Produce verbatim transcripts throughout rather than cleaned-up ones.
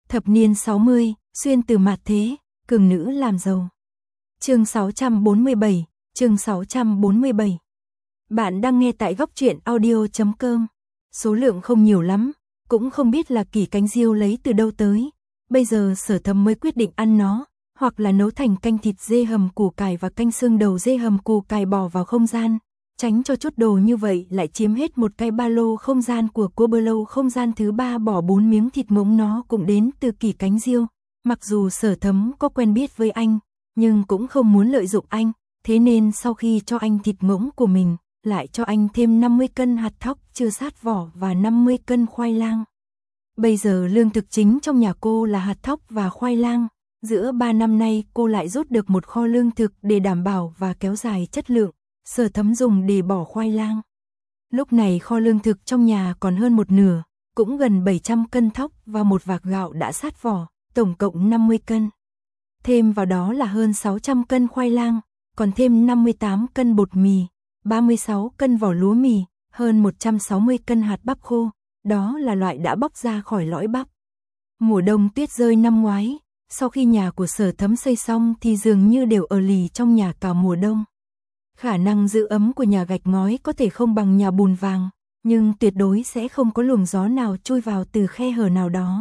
Thập niên sáu mươi, xuyên từ mạt thế, cường nữ làm giàu. Chương sáu trăm bốn mươi bảy, chương sáu trăm bốn mươi bảy. Bạn đang nghe tại góc truyện audio chấm com. Số lượng không nhiều lắm, cũng không biết là Kỷ Cánh Diêu lấy từ đâu tới. Bây giờ Sở Thấm mới quyết định ăn nó, hoặc là nấu thành canh thịt dê hầm củ cải và canh xương đầu dê hầm củ cải bỏ vào không gian, tránh cho chút đồ như vậy lại chiếm hết một cái ba lô không gian của cô. Bơ lâu không gian thứ ba bỏ bốn miếng thịt ngỗng, nó cũng đến từ Kỷ Cánh Diêu. Mặc dù Sở Thấm có quen biết với anh, nhưng cũng không muốn lợi dụng anh, thế nên sau khi cho anh thịt ngỗng của mình, lại cho anh thêm năm mươi cân hạt thóc chưa sát vỏ và năm mươi cân khoai lang. Bây giờ lương thực chính trong nhà cô là hạt thóc và khoai lang. Giữa ba năm nay cô lại rút được một kho lương thực để đảm bảo và kéo dài chất lượng. Sở Thấm dùng để bỏ khoai lang. Lúc này kho lương thực trong nhà còn hơn một nửa, cũng gần bảy trăm cân thóc và một vạc gạo đã sát vỏ, tổng cộng năm mươi cân. Thêm vào đó là hơn sáu trăm cân khoai lang, còn thêm năm mươi tám cân bột mì, ba mươi sáu cân vỏ lúa mì, hơn một trăm sáu mươi cân hạt bắp khô, đó là loại đã bóc ra khỏi lõi bắp. Mùa đông tuyết rơi năm ngoái, sau khi nhà của Sở Thấm xây xong thì dường như đều ở lì trong nhà cả mùa đông. Khả năng giữ ấm của nhà gạch ngói có thể không bằng nhà bùn vàng, nhưng tuyệt đối sẽ không có luồng gió nào chui vào từ khe hở nào đó.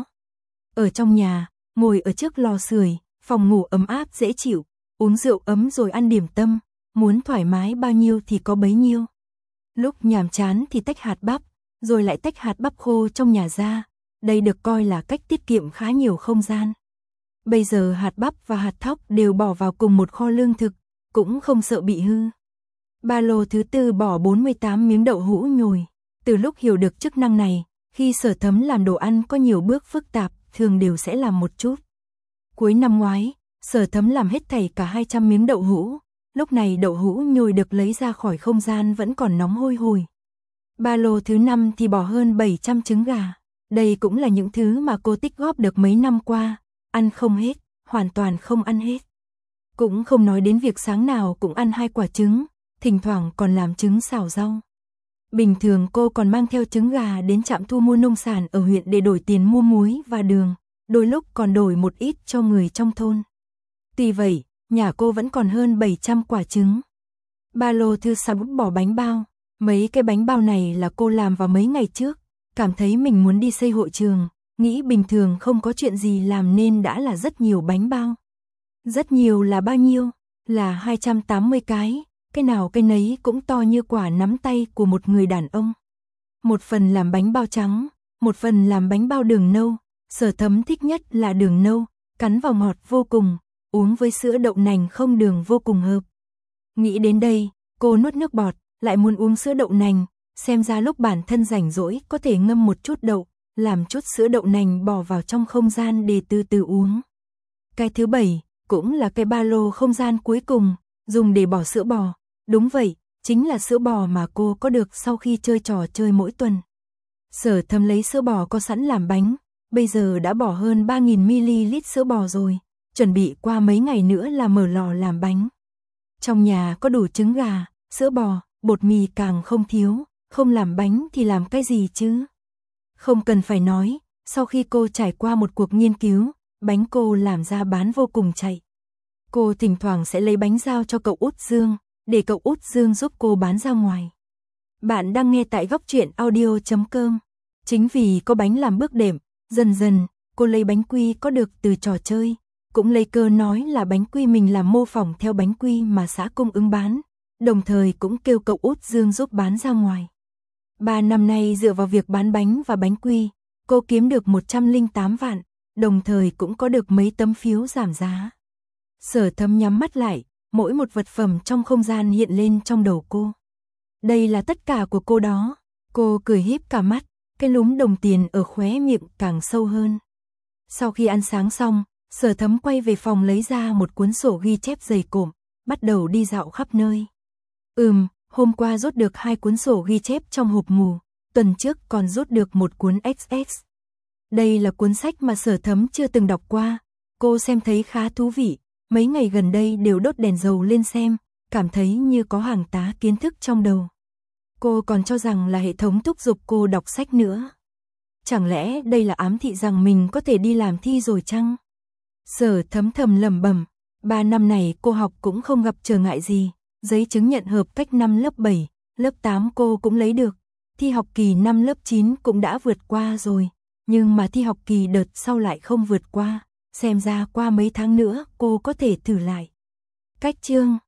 Ở trong nhà, ngồi ở trước lò sưởi, phòng ngủ ấm áp dễ chịu, uống rượu ấm rồi ăn điểm tâm, muốn thoải mái bao nhiêu thì có bấy nhiêu. Lúc nhàm chán thì tách hạt bắp, rồi lại tách hạt bắp khô trong nhà ra, đây được coi là cách tiết kiệm khá nhiều không gian. Bây giờ hạt bắp và hạt thóc đều bỏ vào cùng một kho lương thực, cũng không sợ bị hư. Ba lô thứ tư bỏ bốn mươi tám miếng đậu hũ nhồi. Từ lúc hiểu được chức năng này, khi Sở Thấm làm đồ ăn có nhiều bước phức tạp, thường đều sẽ làm một chút. Cuối năm ngoái, Sở Thấm làm hết thảy cả hai trăm miếng đậu hũ. Lúc này đậu hũ nhồi được lấy ra khỏi không gian vẫn còn nóng hôi hổi. Ba lô thứ năm thì bỏ hơn bảy trăm trứng gà. Đây cũng là những thứ mà cô tích góp được mấy năm qua, ăn không hết, hoàn toàn không ăn hết. Cũng không nói đến việc sáng nào cũng ăn hai quả trứng, thỉnh thoảng còn làm trứng xào rau. Bình thường cô còn mang theo trứng gà đến trạm thu mua nông sản ở huyện để đổi tiền mua muối và đường, đôi lúc còn đổi một ít cho người trong thôn. Tuy vậy, nhà cô vẫn còn hơn bảy trăm quả trứng. Ba lô thứ sáu bỏ bánh bao. Mấy cái bánh bao này là cô làm vào mấy ngày trước, cảm thấy mình muốn đi xây hội trường, nghĩ bình thường không có chuyện gì làm nên đã là rất nhiều bánh bao. Rất nhiều là bao nhiêu? Là hai trăm tám mươi cái, cái nào cái nấy cũng to như quả nắm tay của một người đàn ông. Một phần làm bánh bao trắng, một phần làm bánh bao đường nâu. Sở Thấm thích nhất là đường nâu, cắn vào ngọt vô cùng, uống với sữa đậu nành không đường vô cùng hợp. Nghĩ đến đây, cô nuốt nước bọt, lại muốn uống sữa đậu nành, xem ra lúc bản thân rảnh rỗi có thể ngâm một chút đậu, làm chút sữa đậu nành bỏ vào trong không gian để từ từ uống. Cái thứ bảy, cũng là cái ba lô không gian cuối cùng, dùng để bỏ sữa bò. Đúng vậy, chính là sữa bò mà cô có được sau khi chơi trò chơi mỗi tuần. Sở Thấm lấy sữa bò có sẵn làm bánh, bây giờ đã bỏ hơn ba nghìn mi li lít sữa bò rồi, chuẩn bị qua mấy ngày nữa là mở lò làm bánh. Trong nhà có đủ trứng gà, sữa bò, bột mì càng không thiếu, không làm bánh thì làm cái gì chứ? Không cần phải nói, sau khi cô trải qua một cuộc nghiên cứu, bánh cô làm ra bán vô cùng chạy. Cô thỉnh thoảng sẽ lấy bánh giao cho cậu út Dương, để cậu út Dương giúp cô bán ra ngoài. Bạn đang nghe tại góc truyện audio chấm com. Chính vì có bánh làm bước đệm, dần dần, cô lấy bánh quy có được từ trò chơi, cũng lấy cơ nói là bánh quy mình làm mô phỏng theo bánh quy mà xã cung ứng bán, đồng thời cũng kêu cậu út Dương giúp bán ra ngoài. Ba năm nay dựa vào việc bán bánh và bánh quy, cô kiếm được một trăm lẻ tám vạn, đồng thời cũng có được mấy tấm phiếu giảm giá. Sở Thấm nhắm mắt lại, mỗi một vật phẩm trong không gian hiện lên trong đầu cô. Đây là tất cả của cô đó. Cô cười híp cả mắt, cái lúm đồng tiền ở khóe miệng càng sâu hơn. Sau khi ăn sáng xong, Sở Thấm quay về phòng lấy ra một cuốn sổ ghi chép dày cộm, bắt đầu đi dạo khắp nơi. Ừm, hôm qua rút được hai cuốn sổ ghi chép trong hộp mù, tuần trước còn rút được một cuốn ích ét. Đây là cuốn sách mà Sở Thấm chưa từng đọc qua, cô xem thấy khá thú vị, mấy ngày gần đây đều đốt đèn dầu lên xem, cảm thấy như có hàng tá kiến thức trong đầu. Cô còn cho rằng là hệ thống thúc giục cô đọc sách nữa. Chẳng lẽ đây là ám thị rằng mình có thể đi làm thi rồi chăng? Sở Thấm thầm lẩm bẩm, ba năm này cô học cũng không gặp trở ngại gì, giấy chứng nhận hợp cách năm lớp bảy, lớp tám cô cũng lấy được, thi học kỳ năm lớp chín cũng đã vượt qua rồi, nhưng mà thi học kỳ đợt sau lại không vượt qua, xem ra qua mấy tháng nữa cô có thể thử lại. Cách chương